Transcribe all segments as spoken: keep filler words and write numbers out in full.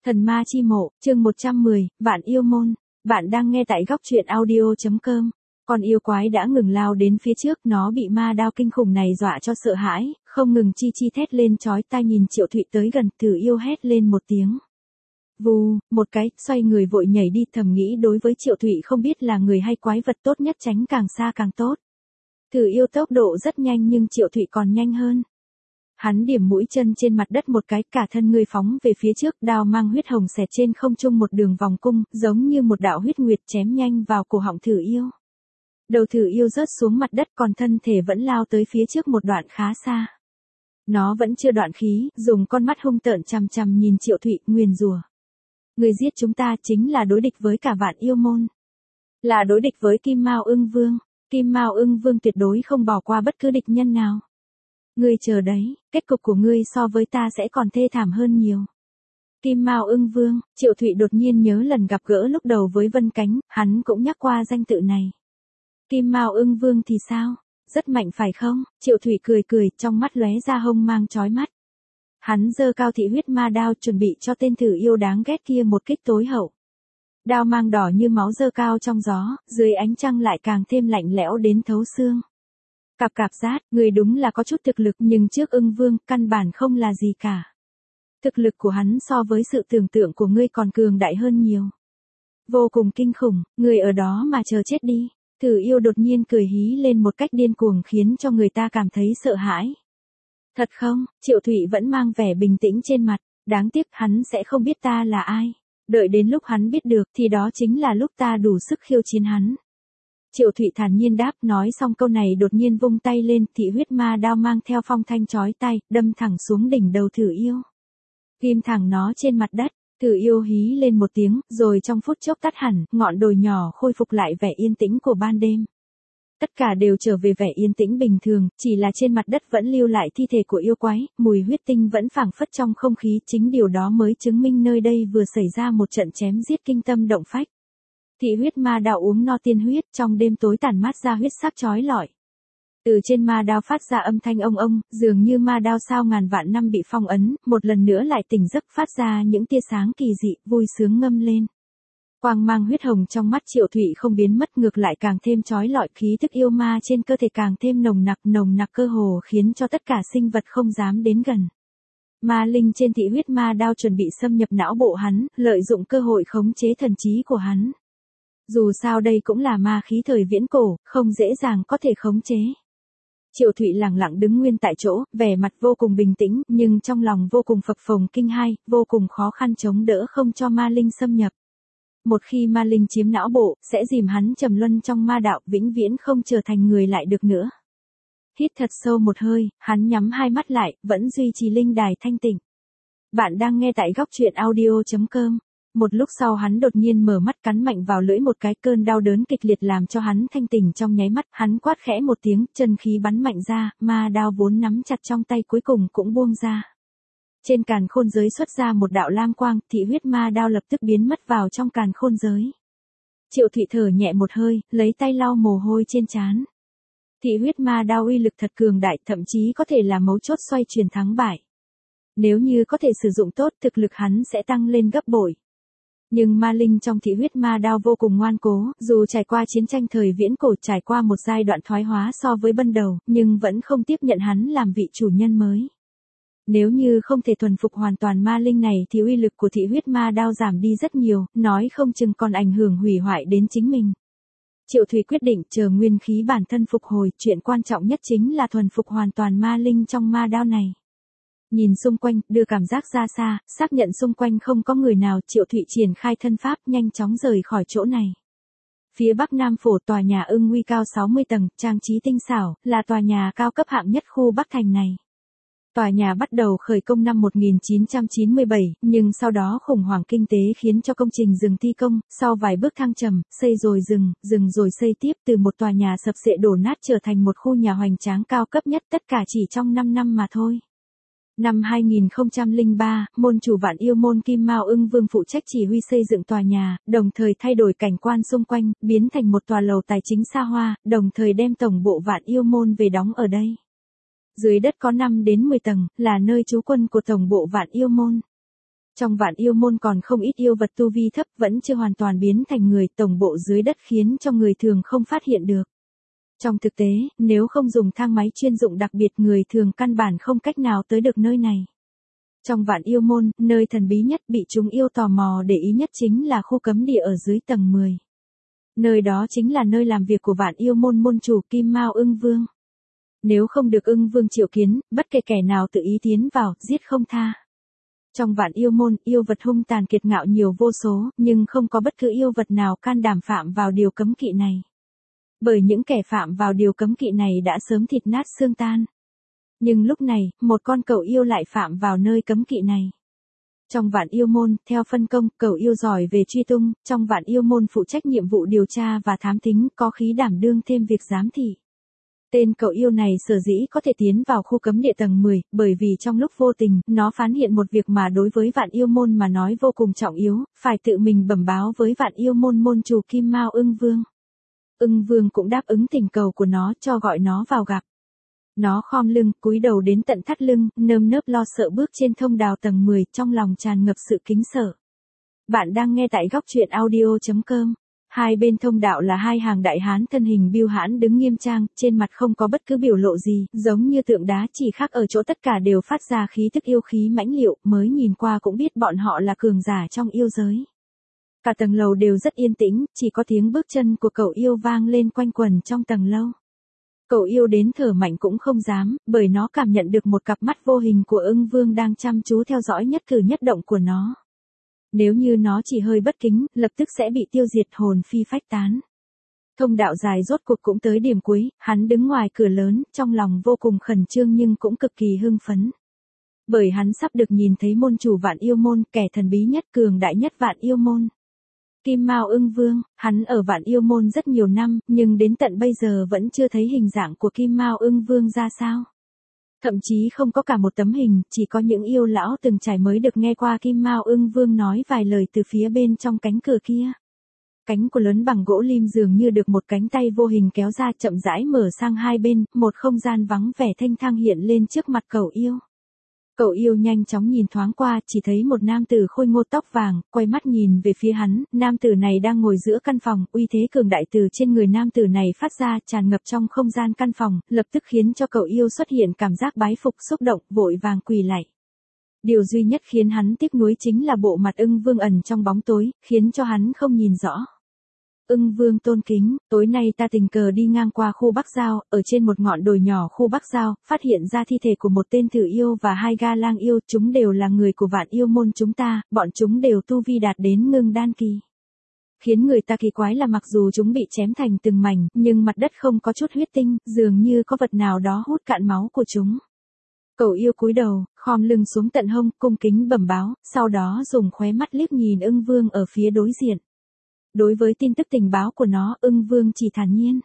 Thần ma chi mộ, chương một trăm mười, Vạn yêu môn. Bạn đang nghe tại góc truyện audio chấm com. Con yêu quái đã ngừng lao đến phía trước, nó bị ma đao kinh khủng này dọa cho sợ hãi, không ngừng chi chi thét lên chói tai nhìn Triệu Thụy tới gần, Thử yêu hét lên một tiếng. Vù, một cái, xoay người vội nhảy đi, thầm nghĩ đối với Triệu Thụy không biết là người hay quái vật, tốt nhất tránh càng xa càng tốt. Thử yêu tốc độ rất nhanh nhưng Triệu Thụy còn nhanh hơn. Hắn điểm mũi chân trên mặt đất một cái, cả thân người phóng về phía trước, đao mang huyết hồng xẹt trên không trung một đường vòng cung, giống như một đạo huyết nguyệt chém nhanh vào cổ họng Thử yêu. Đầu Thử yêu rớt xuống mặt đất, còn thân thể vẫn lao tới phía trước một đoạn khá xa. Nó vẫn chưa đoạn khí, dùng con mắt hung tợn chằm chằm nhìn Triệu Thụy, nguyền rủa. Người giết chúng ta chính là đối địch với cả Vạn yêu môn. Là đối địch với Kim Mao Ưng Vương. Kim Mao Ưng Vương tuyệt đối không bỏ qua bất cứ địch nhân nào. Ngươi chờ đấy, kết cục của ngươi so với ta sẽ còn thê thảm hơn nhiều. Kim Mao Ưng Vương, Triệu Thụy đột nhiên nhớ lần gặp gỡ lúc đầu với Vân Cánh, hắn cũng nhắc qua danh tự này. Kim Mao Ưng Vương thì sao? Rất mạnh phải không? Triệu Thụy cười cười, trong mắt lóe ra hông mang chói mắt. Hắn giơ cao thị huyết ma đao chuẩn bị cho tên Thử yêu đáng ghét kia một kích tối hậu. Đao mang đỏ như máu giơ cao trong gió, dưới ánh trăng lại càng thêm lạnh lẽo đến thấu xương. Cặp cặp rát, người đúng là có chút thực lực nhưng trước Ưng Vương, căn bản không là gì cả. Thực lực của hắn so với sự tưởng tượng của ngươi còn cường đại hơn nhiều. Vô cùng kinh khủng, người ở đó mà chờ chết đi. Thử yêu đột nhiên cười hí lên một cách điên cuồng khiến cho người ta cảm thấy sợ hãi. Thật không? Triệu Thụy vẫn mang vẻ bình tĩnh trên mặt, đáng tiếc hắn sẽ không biết ta là ai. Đợi đến lúc hắn biết được thì đó chính là lúc ta đủ sức khiêu chiến hắn. Triệu Thụy thản nhiên đáp, nói xong câu này đột nhiên vung tay lên, thị huyết ma đao mang theo phong thanh chói tai, đâm thẳng xuống đỉnh đầu Thử yêu. Ghim thẳng nó trên mặt đất, Thử yêu hí lên một tiếng, rồi trong phút chốc tắt hẳn, ngọn đồi nhỏ khôi phục lại vẻ yên tĩnh của ban đêm. Tất cả đều trở về vẻ yên tĩnh bình thường, chỉ là trên mặt đất vẫn lưu lại thi thể của yêu quái, mùi huyết tinh vẫn phảng phất trong không khí, chính điều đó mới chứng minh nơi đây vừa xảy ra một trận chém giết kinh tâm động phách. Thị huyết ma đao uống no tiên huyết, trong đêm tối tản mát ra huyết sắc chói lọi. Từ trên ma đao phát ra âm thanh ông ông, dường như ma đao sao ngàn vạn năm bị phong ấn, một lần nữa lại tỉnh giấc phát ra những tia sáng kỳ dị, vui sướng ngâm lên. Quang mang huyết hồng trong mắt Triệu Thụy không biến mất, ngược lại càng thêm chói lọi, khí thức yêu ma trên cơ thể càng thêm nồng nặc, nồng nặc cơ hồ khiến cho tất cả sinh vật không dám đến gần. Ma linh trên thị huyết ma đao chuẩn bị xâm nhập não bộ hắn, lợi dụng cơ hội khống chế thần trí của hắn. Dù sao đây cũng là ma khí thời viễn cổ, không dễ dàng có thể khống chế. Triệu Thụy lặng lặng đứng nguyên tại chỗ, vẻ mặt vô cùng bình tĩnh, nhưng trong lòng vô cùng phập phồng kinh hai, vô cùng khó khăn chống đỡ không cho ma linh xâm nhập. Một khi ma linh chiếm não bộ, sẽ dìm hắn trầm luân trong ma đạo, vĩnh viễn không trở thành người lại được nữa. Hít thật sâu một hơi, hắn nhắm hai mắt lại, vẫn duy trì linh đài thanh tịnh. Bạn đang nghe tại góc truyện audio chấm com. Một lúc sau hắn đột nhiên mở mắt, cắn mạnh vào lưỡi một cái, cơn đau đớn kịch liệt làm cho hắn thanh tỉnh trong nháy mắt, hắn quát khẽ một tiếng, chân khí bắn mạnh ra, ma đao vốn nắm chặt trong tay cuối cùng cũng buông ra. Trên càn khôn giới xuất ra một đạo lam quang, thị huyết ma đao lập tức biến mất vào trong càn khôn giới. Triệu Thụy thở nhẹ một hơi, lấy tay lau mồ hôi trên trán. Thị huyết ma đao uy lực thật cường đại, thậm chí có thể là mấu chốt xoay chuyển thắng bại. Nếu như có thể sử dụng tốt, thực lực hắn sẽ tăng lên gấp bội. Nhưng ma linh trong thị huyết ma đao vô cùng ngoan cố, dù trải qua chiến tranh thời viễn cổ, trải qua một giai đoạn thoái hóa so với ban đầu, nhưng vẫn không tiếp nhận hắn làm vị chủ nhân mới. Nếu như không thể thuần phục hoàn toàn ma linh này thì uy lực của thị huyết ma đao giảm đi rất nhiều, nói không chừng còn ảnh hưởng hủy hoại đến chính mình. Triệu Thụy quyết định chờ nguyên khí bản thân phục hồi, chuyện quan trọng nhất chính là thuần phục hoàn toàn ma linh trong ma đao này. Nhìn xung quanh, đưa cảm giác ra xa, xác nhận xung quanh không có người nào, Triệu Thụy triển khai thân pháp, nhanh chóng rời khỏi chỗ này. Phía bắc Nam Phổ, tòa nhà Ưng Uy cao sáu mươi tầng, trang trí tinh xảo, là tòa nhà cao cấp hạng nhất khu Bắc Thành này. Tòa nhà bắt đầu khởi công năm một nghìn chín trăm chín mươi bảy, nhưng sau đó khủng hoảng kinh tế khiến cho công trình dừng thi công, sau vài bước thăng trầm, xây rồi dừng, dừng rồi xây tiếp, từ một tòa nhà sập xệ đổ nát trở thành một khu nhà hoành tráng cao cấp nhất, tất cả chỉ trong năm năm mà thôi. Năm hai nghìn không trăm lẻ ba, môn chủ Vạn yêu môn Kim Mao Ưng Vương phụ trách chỉ huy xây dựng tòa nhà, đồng thời thay đổi cảnh quan xung quanh, biến thành một tòa lầu tài chính xa hoa, đồng thời đem tổng bộ Vạn yêu môn về đóng ở đây. Dưới đất có năm đến mười tầng, là nơi trú quân của tổng bộ Vạn yêu môn. Trong vạn yêu môn còn không ít yêu vật tu vi thấp vẫn chưa hoàn toàn biến thành người, tổng bộ dưới đất khiến cho người thường không phát hiện được. Trong thực tế, nếu không dùng thang máy chuyên dụng đặc biệt người thường căn bản không cách nào tới được nơi này. Trong vạn yêu môn, nơi thần bí nhất bị chúng yêu tò mò để ý nhất chính là khu cấm địa ở dưới tầng mười. Nơi đó chính là nơi làm việc của vạn yêu môn môn chủ Kim Mao Ưng Vương. Nếu không được Ưng Vương triệu kiến, bất kể kẻ nào tự ý tiến vào, giết không tha. Trong vạn yêu môn, yêu vật hung tàn kiệt ngạo nhiều vô số, nhưng không có bất cứ yêu vật nào can đảm phạm vào điều cấm kỵ này. Bởi những kẻ phạm vào điều cấm kỵ này đã sớm thịt nát xương tan. Nhưng lúc này, một con cẩu yêu lại phạm vào nơi cấm kỵ này. Trong vạn yêu môn, theo phân công, cẩu yêu giỏi về truy tung, trong vạn yêu môn phụ trách nhiệm vụ điều tra và thám thính, có khí đảm đương thêm việc giám thị. Tên cẩu yêu này sở dĩ có thể tiến vào khu cấm địa tầng mười, bởi vì trong lúc vô tình, nó phán hiện một việc mà đối với vạn yêu môn mà nói vô cùng trọng yếu, phải tự mình bẩm báo với vạn yêu môn môn chủ Kim Mao Ưng Vương. Ưng Vương cũng đáp ứng tình cầu của nó cho gọi nó vào gặp. Nó khom lưng, cúi đầu đến tận thắt lưng, nơm nớp lo sợ bước trên thông đào tầng mười, trong lòng tràn ngập sự kính sợ. Bạn đang nghe tại góc truyện audio chấm com. Hai bên thông đạo là hai hàng đại hán thân hình bưu hãn đứng nghiêm trang, trên mặt không có bất cứ biểu lộ gì, giống như tượng đá, chỉ khác ở chỗ tất cả đều phát ra khí tức yêu khí mãnh liệt, mới nhìn qua cũng biết bọn họ là cường giả trong yêu giới. Cả tầng lầu đều rất yên tĩnh, chỉ có tiếng bước chân của cẩu yêu vang lên quanh quần trong tầng lâu. Cẩu yêu đến thở mạnh cũng không dám, bởi nó cảm nhận được một cặp mắt vô hình của Ưng Vương đang chăm chú theo dõi nhất cử nhất động của nó. Nếu như nó chỉ hơi bất kính, lập tức sẽ bị tiêu diệt hồn phi phách tán. Thông đạo dài rốt cuộc cũng tới điểm cuối, hắn đứng ngoài cửa lớn, trong lòng vô cùng khẩn trương nhưng cũng cực kỳ hưng phấn. Bởi hắn sắp được nhìn thấy môn chủ vạn yêu môn, kẻ thần bí nhất cường đại nhất vạn yêu môn. Kim Mao Ưng Vương, hắn ở vạn yêu môn rất nhiều năm, nhưng đến tận bây giờ vẫn chưa thấy hình dạng của Kim Mao Ưng Vương ra sao. Thậm chí không có cả một tấm hình, chỉ có những yêu lão từng trải mới được nghe qua Kim Mao Ưng Vương nói vài lời từ phía bên trong cánh cửa kia. Cánh của lớn bằng gỗ lim dường như được một cánh tay vô hình kéo ra chậm rãi mở sang hai bên, một không gian vắng vẻ thanh thang hiện lên trước mặt cẩu yêu. Cẩu yêu nhanh chóng nhìn thoáng qua, chỉ thấy một nam tử khôi ngô tóc vàng, quay mắt nhìn về phía hắn, nam tử này đang ngồi giữa căn phòng, uy thế cường đại từ trên người nam tử này phát ra tràn ngập trong không gian căn phòng, lập tức khiến cho cẩu yêu xuất hiện cảm giác bái phục xúc động, vội vàng quỳ lạy. Điều duy nhất khiến hắn tiếc nuối chính là bộ mặt Ưng Vương ẩn trong bóng tối, khiến cho hắn không nhìn rõ. Ưng Vương tôn kính, tối nay ta tình cờ đi ngang qua khu Bắc Giao, ở trên một ngọn đồi nhỏ khu Bắc Giao, phát hiện ra thi thể của một tên thử yêu và hai ga lang yêu, chúng đều là người của vạn yêu môn chúng ta, bọn chúng đều tu vi đạt đến ngưng đan kỳ. Khiến người ta kỳ quái là mặc dù chúng bị chém thành từng mảnh, nhưng mặt đất không có chút huyết tinh, dường như có vật nào đó hút cạn máu của chúng. Cẩu yêu cúi đầu, khom lưng xuống tận hông, cung kính bẩm báo, sau đó dùng khóe mắt liếc nhìn Ưng Vương ở phía đối diện. Đối với tin tức tình báo của nó, Ưng Vương chỉ thản nhiên.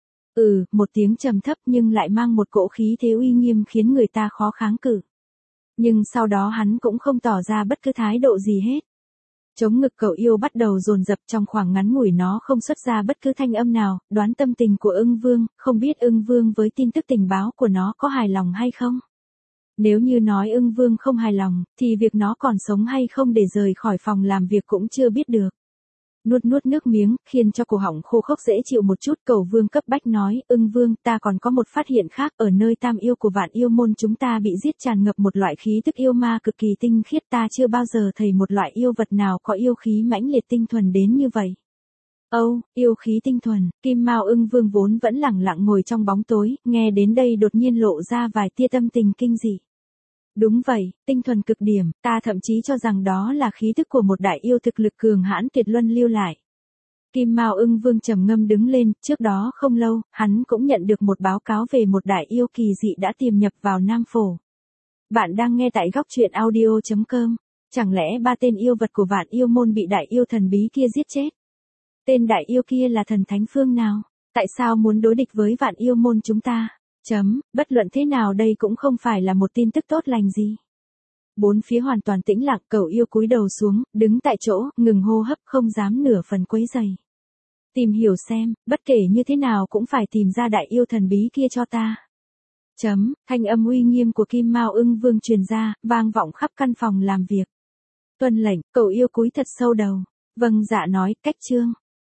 Ừ, một tiếng trầm thấp nhưng lại mang một cỗ khí thế uy nghiêm khiến người ta khó kháng cự. Nhưng sau đó hắn cũng không tỏ ra bất cứ thái độ gì hết. Chống ngực cẩu yêu bắt đầu dồn dập, trong khoảng ngắn ngủi nó không xuất ra bất cứ thanh âm nào, đoán tâm tình của Ưng Vương, không biết Ưng Vương với tin tức tình báo của nó có hài lòng hay không. Nếu như nói Ưng Vương không hài lòng, thì việc nó còn sống hay không để rời khỏi phòng làm việc cũng chưa biết được. Nuốt nuốt nước miếng, khiến cho cổ họng khô khốc dễ chịu một chút, Cẩu Vương cấp bách nói, Ưng Vương, ta còn có một phát hiện khác, ở nơi tam yêu của vạn yêu môn chúng ta bị giết tràn ngập một loại khí tức yêu ma cực kỳ tinh khiết, ta chưa bao giờ thấy một loại yêu vật nào có yêu khí mãnh liệt tinh thuần đến như vậy. Âu, oh, yêu khí tinh thuần, Kim Mao Ưng Vương vốn vẫn lẳng lặng ngồi trong bóng tối, nghe đến đây đột nhiên lộ ra vài tia tâm tình kinh dị. Đúng vậy, tinh thuần cực điểm, ta thậm chí cho rằng đó là khí tức của một đại yêu thực lực cường hãn tuyệt luân lưu lại. Kim Mao Ưng Vương trầm ngâm đứng lên, trước đó không lâu, hắn cũng nhận được một báo cáo về một đại yêu kỳ dị đã tiềm nhập vào Nam Phổ. Bạn đang nghe tại góc truyện audio chấm com, chẳng lẽ ba tên yêu vật của vạn yêu môn bị đại yêu thần bí kia giết chết? Tên đại yêu kia là thần thánh phương nào? Tại sao muốn đối địch với vạn yêu môn chúng ta? Chấm, bất luận thế nào đây cũng không phải là một tin tức tốt lành gì. Bốn phía hoàn toàn tĩnh lặng, Cẩu yêu cúi đầu xuống, đứng tại chỗ, ngừng hô hấp, không dám nửa phần quấy rầy. Tìm hiểu xem, bất kể như thế nào cũng phải tìm ra đại yêu thần bí kia cho ta. Chấm, thanh âm uy nghiêm của Kim Mao Ưng Vương truyền ra, vang vọng khắp căn phòng làm việc. Tuân lệnh, cậu yêu cúi thật sâu đầu. Vâng dạ nói, cách trương.